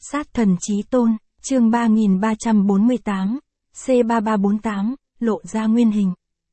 Sát thần chí tôn, chương 3348, C3348, lộ ra nguyên hình.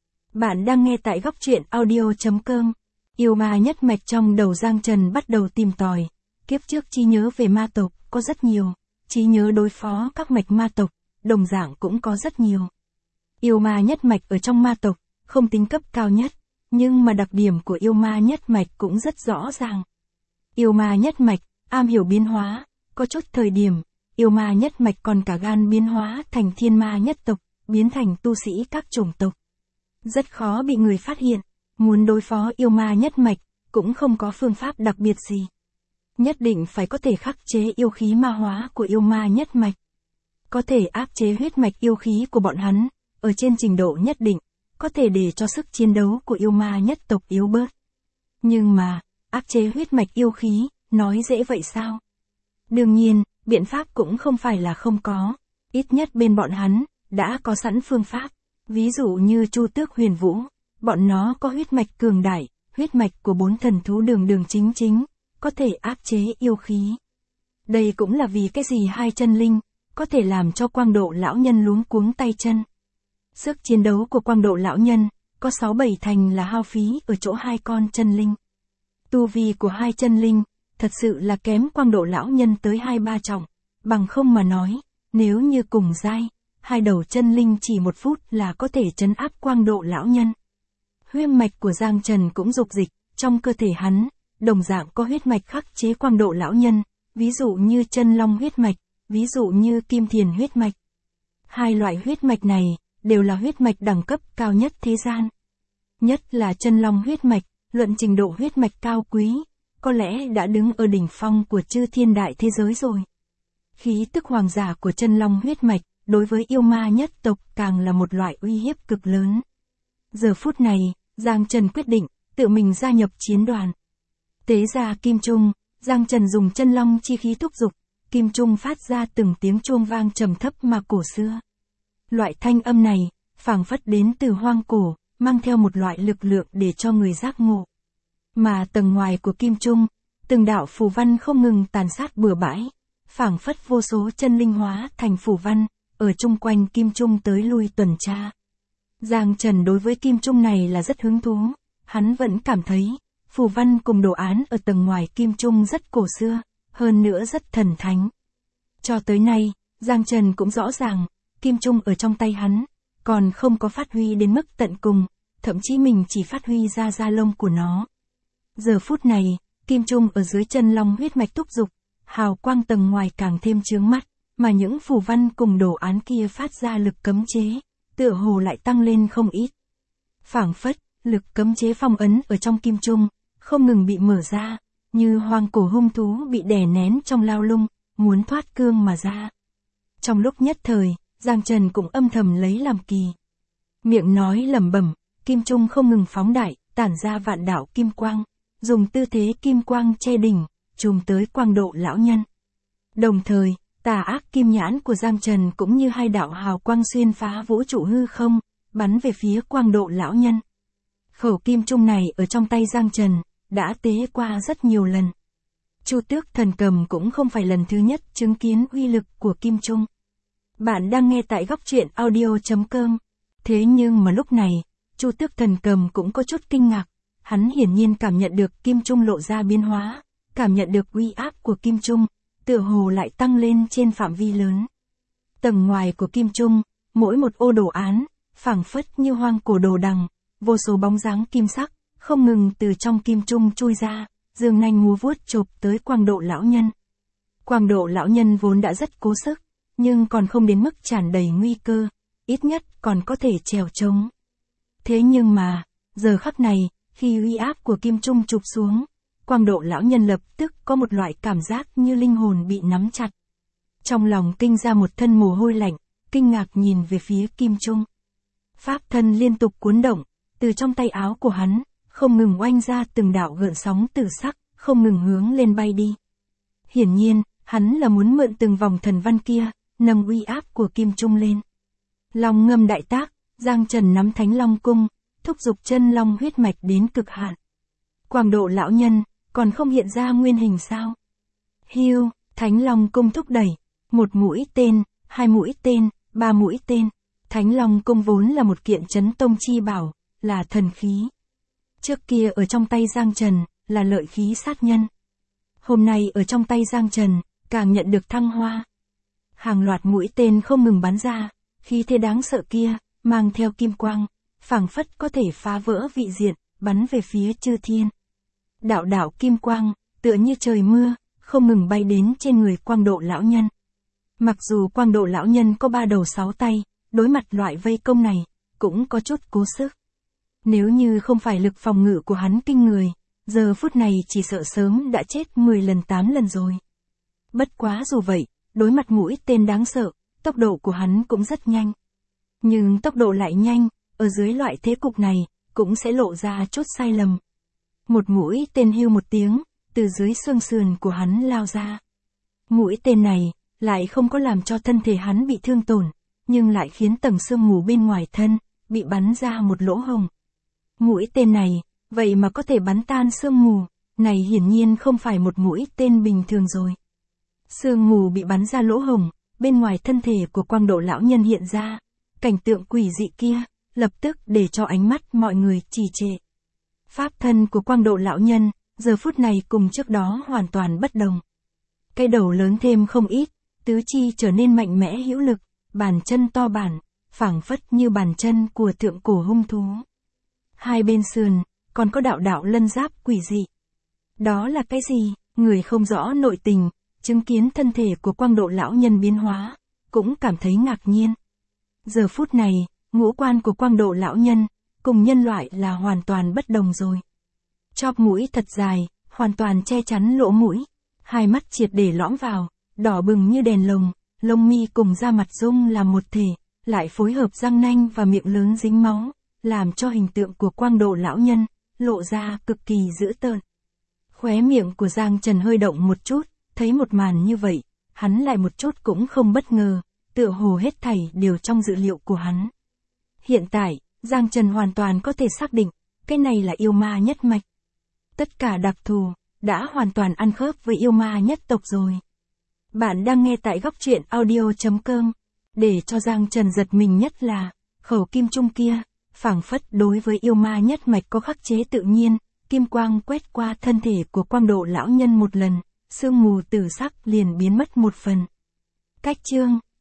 Bạn đang nghe tại góc truyện audio.com. Yêu ma nhất mạch trong đầu Giang Trần bắt đầu tìm tòi. Kiếp trước trí nhớ về ma tộc có rất nhiều, trí nhớ đối phó các mạch ma tộc, đồng dạng cũng có rất nhiều. Yêu ma nhất mạch ở trong ma tộc, không tính cấp cao nhất, nhưng mà đặc điểm của yêu ma nhất mạch cũng rất rõ ràng. Yêu ma nhất mạch, am hiểu biến hóa, có chút thời điểm, yêu ma nhất mạch còn cả gan biến hóa thành thiên ma nhất tộc, biến thành tu sĩ các chủng tộc. Rất khó bị người phát hiện, muốn đối phó yêu ma nhất mạch, cũng không có phương pháp đặc biệt gì. Nhất định phải có thể khắc chế yêu khí ma hóa của yêu ma nhất mạch. Có thể áp chế huyết mạch yêu khí của bọn hắn, ở trên trình độ nhất định, có thể để cho sức chiến đấu của yêu ma nhất tộc yếu bớt. Nhưng mà, áp chế huyết mạch yêu khí, nói dễ vậy sao? Đương nhiên, biện pháp cũng không phải là không có, ít nhất bên bọn hắn, đã có sẵn phương pháp. Ví dụ như Chu Tước Huyền Vũ, bọn nó có huyết mạch cường đại, huyết mạch của 4 thần thú đường đường chính chính, có thể áp chế yêu khí. Đây cũng là vì cái gì hai chân linh, có thể làm cho Quang Độ lão nhân luống cuống tay chân. Sức chiến đấu của Quang Độ lão nhân, có 6-7 thành là hao phí ở chỗ hai con chân linh. Tu vi của hai chân linh, thật sự là kém Quang Độ lão nhân tới 2-3 trọng, bằng không mà nói, nếu như cùng giai, hai đầu chân linh chỉ 1 phút là có thể trấn áp Quang Độ lão nhân. Huyết mạch của Giang Trần cũng dục dịch, trong cơ thể hắn, đồng dạng có huyết mạch khắc chế Quang Độ lão nhân, ví dụ như chân long huyết mạch, ví dụ như kim thiền huyết mạch. Hai loại huyết mạch này, đều là huyết mạch đẳng cấp cao nhất thế gian. Nhất là chân long huyết mạch, luận trình độ huyết mạch cao quý, có lẽ đã đứng ở đỉnh phong của chư thiên đại thế giới rồi. Khí tức hoàng giả của chân long huyết mạch, đối với yêu ma nhất tộc càng là một loại uy hiếp cực lớn. Giờ phút này, Giang Trần quyết định, tự mình gia nhập chiến đoàn. Tế ra kim trung, Giang Trần dùng chân long chi khí thúc dục, kim trung phát ra từng tiếng chuông vang trầm thấp mà cổ xưa. Loại thanh âm này, phảng phất đến từ hoang cổ, mang theo một loại lực lượng để cho người giác ngộ. Mà tầng ngoài của kim trung, từng đạo phù văn không ngừng tàn sát bừa bãi, phảng phất vô số chân linh hóa thành phù văn, ở chung quanh kim trung tới lui tuần tra. Giang Trần đối với kim trung này là rất hứng thú, hắn vẫn cảm thấy, phù văn cùng đồ án ở tầng ngoài kim trung rất cổ xưa, hơn nữa rất thần thánh. Cho tới nay, Giang Trần cũng rõ ràng, kim trung ở trong tay hắn, còn không có phát huy đến mức tận cùng, thậm chí mình chỉ phát huy ra da lông của nó. Giờ phút này, kim trung ở dưới chân long huyết mạch thúc dục, hào quang tầng ngoài càng thêm chướng mắt, mà những phù văn cùng đồ án kia phát ra lực cấm chế, tựa hồ lại tăng lên không ít. Phảng phất, lực cấm chế phong ấn ở trong kim trung, không ngừng bị mở ra, như hoang cổ hung thú bị đè nén trong lao lung, muốn thoát cương mà ra. Trong lúc nhất thời, Giang Trần cũng âm thầm lấy làm kỳ. Miệng nói lẩm bẩm, kim trung không ngừng phóng đại, tản ra vạn đạo kim quang, dùng tư thế kim quang che đỉnh, trùm tới Quang Độ lão nhân. Đồng thời, tà ác kim nhãn của Giang Trần cũng như hai đạo hào quang xuyên phá vũ trụ hư không, bắn về phía Quang Độ lão nhân. Khẩu kim trung này ở trong tay Giang Trần, đã tế qua rất nhiều lần. Chu Tước Thần Cầm cũng không phải lần thứ nhất chứng kiến uy lực của kim trung. Bạn đang nghe tại góc truyện audio.com. Thế nhưng mà lúc này, Chu Tước Thần Cầm cũng có chút kinh ngạc. Hắn hiển nhiên cảm nhận được kim trung lộ ra biến hóa, cảm nhận được uy áp của kim trung, tựa hồ lại tăng lên trên phạm vi lớn. Tầng ngoài của kim trung, mỗi một ô đồ án, phảng phất như hoang cổ đồ đằng, vô số bóng dáng kim sắc, không ngừng từ trong kim trung chui ra, giương nanh múa vuốt chộp tới Quang Độ lão nhân. Quang Độ lão nhân vốn đã rất cố sức, nhưng còn không đến mức tràn đầy nguy cơ, ít nhất còn có thể trèo trống. Thế nhưng mà, giờ khắc này, khi uy áp của kim trung chụp xuống, Quang Độ lão nhân lập tức có một loại cảm giác như linh hồn bị nắm chặt. Trong lòng kinh ra một thân mồ hôi lạnh, kinh ngạc nhìn về phía kim trung. Pháp thân liên tục cuốn động, từ trong tay áo của hắn, không ngừng oanh ra từng đạo gợn sóng tử sắc, không ngừng hướng lên bay đi. Hiển nhiên, hắn là muốn mượn từng vòng thần văn kia, nâng uy áp của kim trung lên. Long ngâm đại tác, Giang Trần nắm Thánh Long cung, thúc dục chân long huyết mạch đến cực hạn. Quang Độ lão nhân, còn không hiện ra nguyên hình sao? Hưu, Thánh Long Cung thúc đẩy. 1 mũi tên, 2 mũi tên, 3 mũi tên. Thánh Long Cung vốn là một kiện chấn tông chi bảo, là thần khí. Trước kia ở trong tay Giang Trần, là lợi khí sát nhân. Hôm nay ở trong tay Giang Trần, càng nhận được thăng hoa. Hàng loạt mũi tên không ngừng bắn ra, khí thế đáng sợ kia, mang theo kim quang, phảng phất có thể phá vỡ vị diện, bắn về phía chư thiên. Đạo đạo kim quang, tựa như trời mưa, không ngừng bay đến trên người Quang Độ lão nhân. Mặc dù Quang Độ lão nhân có 3 đầu 6 tay, đối mặt loại vây công này, cũng có chút cố sức. Nếu như không phải lực phòng ngự của hắn kinh người, giờ phút này chỉ sợ sớm đã chết 10 lần 8 lần rồi. Bất quá dù vậy, đối mặt mũi tên đáng sợ, tốc độ của hắn cũng rất nhanh. Nhưng tốc độ lại nhanh, ở dưới loại thế cục này, cũng sẽ lộ ra chút sai lầm. Một mũi tên hưu một tiếng, từ dưới xương sườn của hắn lao ra. Mũi tên này, lại không có làm cho thân thể hắn bị thương tổn, nhưng lại khiến tầng xương mù bên ngoài thân, bị bắn ra một lỗ hổng. Mũi tên này, vậy mà có thể bắn tan sương mù, này hiển nhiên không phải một mũi tên bình thường rồi. Sương mù bị bắn ra lỗ hổng, bên ngoài thân thể của Quang Độ lão nhân hiện ra, cảnh tượng quỷ dị kia, lập tức để cho ánh mắt mọi người trì trệ. Pháp thân của Quang Độ lão nhân, giờ phút này cùng trước đó hoàn toàn bất đồng. Cái đầu lớn thêm không ít, tứ chi trở nên mạnh mẽ hữu lực, bàn chân to bản, phảng phất như bàn chân của thượng cổ hung thú. Hai bên sườn, còn có đạo đạo lân giáp quỷ dị. Đó là cái gì? Người không rõ nội tình, chứng kiến thân thể của Quang Độ lão nhân biến hóa, cũng cảm thấy ngạc nhiên. Giờ phút này, ngũ quan của Quang Độ lão nhân, cùng nhân loại là hoàn toàn bất đồng rồi. Chóp mũi thật dài, hoàn toàn che chắn lỗ mũi, hai mắt triệt để lõm vào, đỏ bừng như đèn lồng, lông mi cùng da mặt dung làm một thể, lại phối hợp răng nanh và miệng lớn dính máu, làm cho hình tượng của Quang Độ lão nhân, lộ ra cực kỳ dữ tợn. Khóe miệng của Giang Trần hơi động một chút, thấy một màn như vậy, hắn lại một chút cũng không bất ngờ, tựa hồ hết thảy đều trong dự liệu của hắn. Hiện tại, Giang Trần hoàn toàn có thể xác định, cái này là yêu ma nhất mạch. Tất cả đặc thù, đã hoàn toàn ăn khớp với yêu ma nhất tộc rồi. Bạn đang nghe tại góc truyện audio.com. Để cho Giang Trần giật mình nhất là, khẩu kim trung kia, phảng phất đối với yêu ma nhất mạch có khắc chế tự nhiên, kim quang quét qua thân thể của Quang Độ lão nhân một lần, sương mù tử sắc liền biến mất một phần. Cách chương